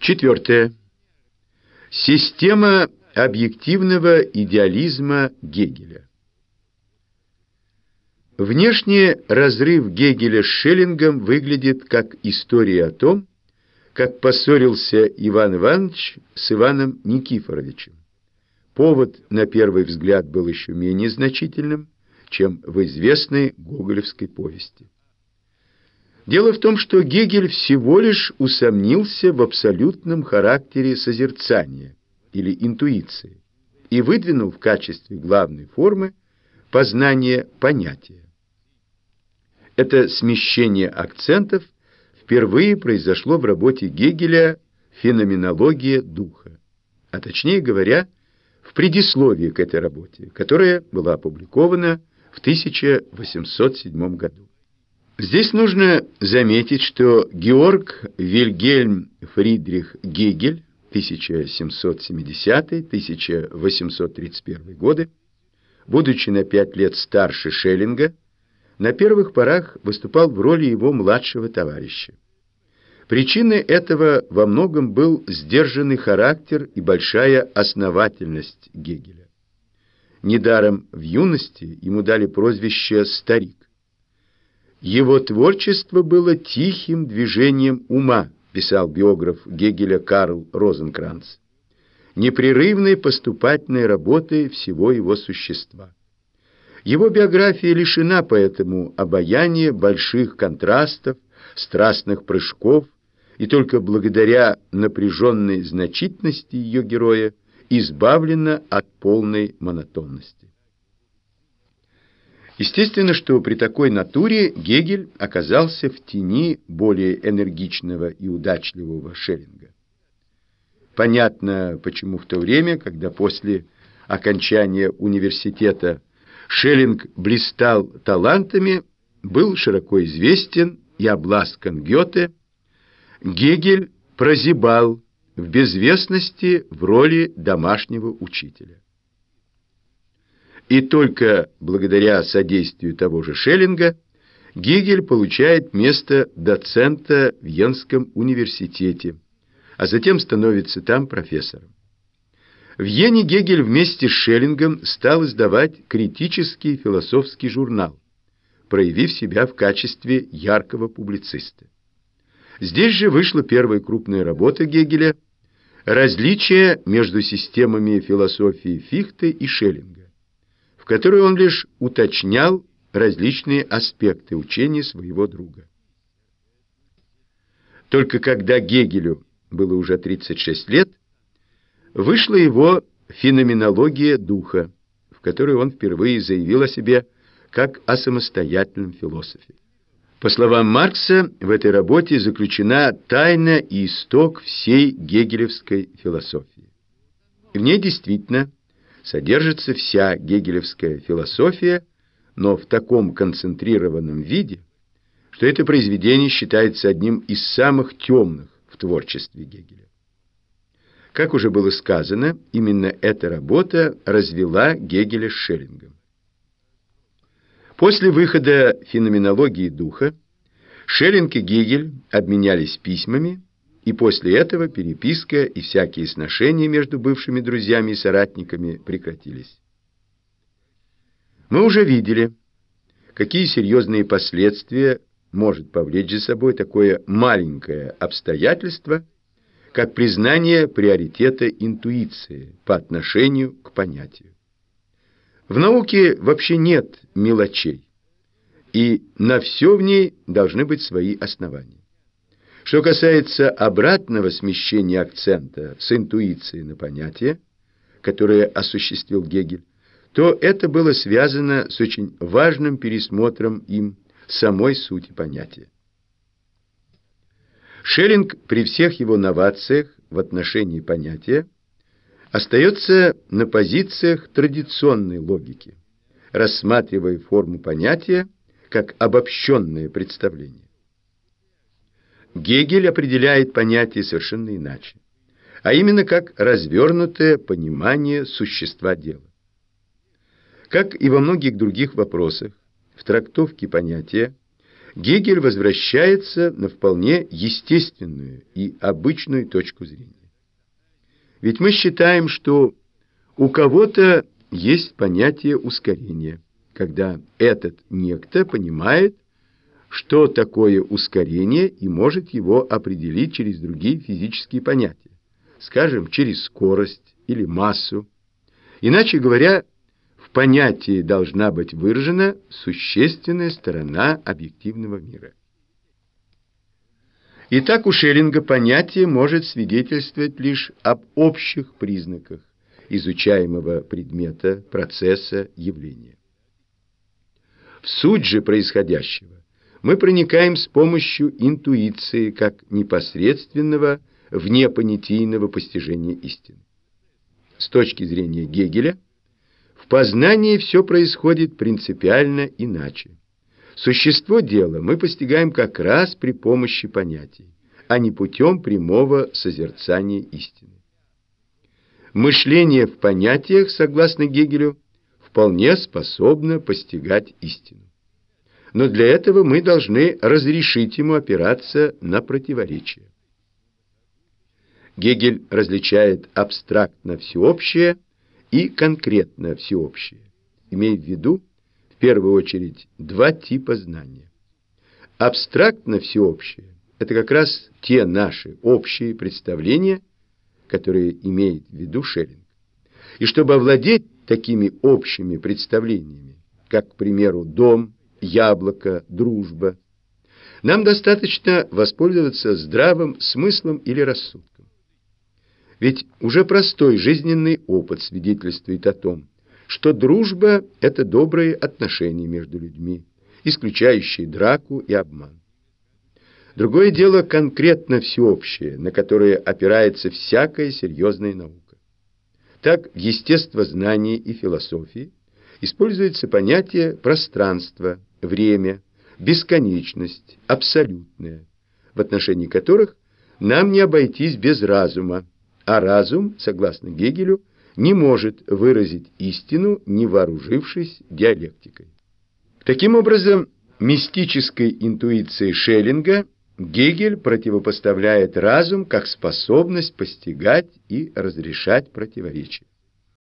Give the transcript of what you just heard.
Четвертое. Система объективного идеализма Гегеля. Внешне разрыв Гегеля с Шеллингом выглядит как история о том, как поссорился Иван Иванович с Иваном Никифоровичем. Повод, на первый взгляд, был еще менее значительным, чем в известной гоголевской повести. Дело в том, что Гегель всего лишь усомнился в абсолютном характере созерцания или интуиции и выдвинул в качестве главной формы познание понятия. Это смещение акцентов впервые произошло в работе Гегеля «Феноменология духа», а точнее говоря, в предисловии к этой работе, которая была опубликована в 1807 году. Здесь нужно заметить, что Георг Вильгельм Фридрих Гегель 1770-1831 годы, будучи на 5 лет старше Шеллинга, на первых порах выступал в роли его младшего товарища. Причиной этого во многом был сдержанный характер и большая основательность Гегеля. Недаром в юности ему дали прозвище «старик». Его творчество было тихим движением ума, писал биограф Гегеля Карл Розенкранц, непрерывной поступательной работой всего его существа. Его биография лишена поэтому обаяния больших контрастов, страстных прыжков, и только благодаря напряженной значительности ее героя избавлена от полной монотонности. Естественно, что при такой натуре Гегель оказался в тени более энергичного и удачливого Шеллинга. Понятно, почему в то время, когда после окончания университета Шеллинг блистал талантами, был широко известен и обласкан Гёте, Гегель прозябал в безвестности в роли домашнего учителя. И только благодаря содействию того же Шеллинга Гегель получает место доцента в Йенском университете, а затем становится там профессором. В Йене Гегель вместе с Шеллингом стал издавать критический философский журнал, проявив себя в качестве яркого публициста. Здесь же вышла первая крупная работа Гегеля «Различия между системами философии Фихте и Шеллинга», в которой он лишь уточнял различные аспекты учения своего друга. Только когда Гегелю было уже 36 лет, вышла его «Феноменология духа», в которой он впервые заявил о себе как о самостоятельном философе. По словам Маркса, в этой работе заключена тайна и исток всей гегелевской философии. В ней действительно содержится вся гегелевская философия, но в таком концентрированном виде, что это произведение считается одним из самых темных в творчестве Гегеля. Как уже было сказано, именно эта работа развела Гегеля с Шеллингом. После выхода «Феноменологии духа» Шеллинг и Гегель обменялись письмами, и после этого переписка и всякие сношения между бывшими друзьями и соратниками прекратились. Мы уже видели, какие серьезные последствия может повлечь за собой такое маленькое обстоятельство, как признание приоритета интуиции по отношению к понятию. В науке вообще нет мелочей, и на все в ней должны быть свои основания. Что касается обратного смещения акцента с интуиции на понятие, которое осуществил Гегель, то это было связано с очень важным пересмотром им самой сути понятия. Шеллинг при всех его новациях в отношении понятия остается на позициях традиционной логики, рассматривая форму понятия как обобщенное представление. Гегель определяет понятие совершенно иначе, а именно как развернутое понимание существа дела. Как и во многих других вопросах, в трактовке понятия Гегель возвращается на вполне естественную и обычную точку зрения. Ведь мы считаем, что у кого-то есть понятие ускорения, когда этот некто понимает, что такое ускорение, и может его определить через другие физические понятия, скажем, через скорость или массу. Иначе говоря, в понятии должна быть выражена существенная сторона объективного мира. Итак, у Шеллинга понятие может свидетельствовать лишь об общих признаках изучаемого предмета, процесса, явления. В суть же происходящего мы проникаем с помощью интуиции как непосредственного внепонятийного постижения истины. С точки зрения Гегеля, в познании все происходит принципиально иначе. Существо дела мы постигаем как раз при помощи понятий, а не путем прямого созерцания истины. Мышление в понятиях, согласно Гегелю, вполне способно постигать истину. Но для этого мы должны разрешить ему опираться на противоречия. Гегель различает абстрактно всеобщее и конкретно всеобщее, имея в виду, в первую очередь, два типа знания. Абстрактно всеобщее – это как раз те наши общие представления, которые имеет в виду Шеллинг. И чтобы овладеть такими общими представлениями, как, к примеру, дом, яблоко, дружба, нам достаточно воспользоваться здравым смыслом или рассудком. Ведь уже простой жизненный опыт свидетельствует о том, что дружба – это добрые отношения между людьми, исключающие драку и обман. Другое дело конкретно всеобщее, на которое опирается всякая серьезная наука. Так в естествознании и философии используется понятие пространство, время, бесконечность, абсолютное, в отношении которых нам не обойтись без разума, а разум, согласно Гегелю, не может выразить истину, не вооружившись диалектикой. Таким образом, мистической интуиции Шеллинга Гегель противопоставляет разум как способность постигать и разрешать противоречия.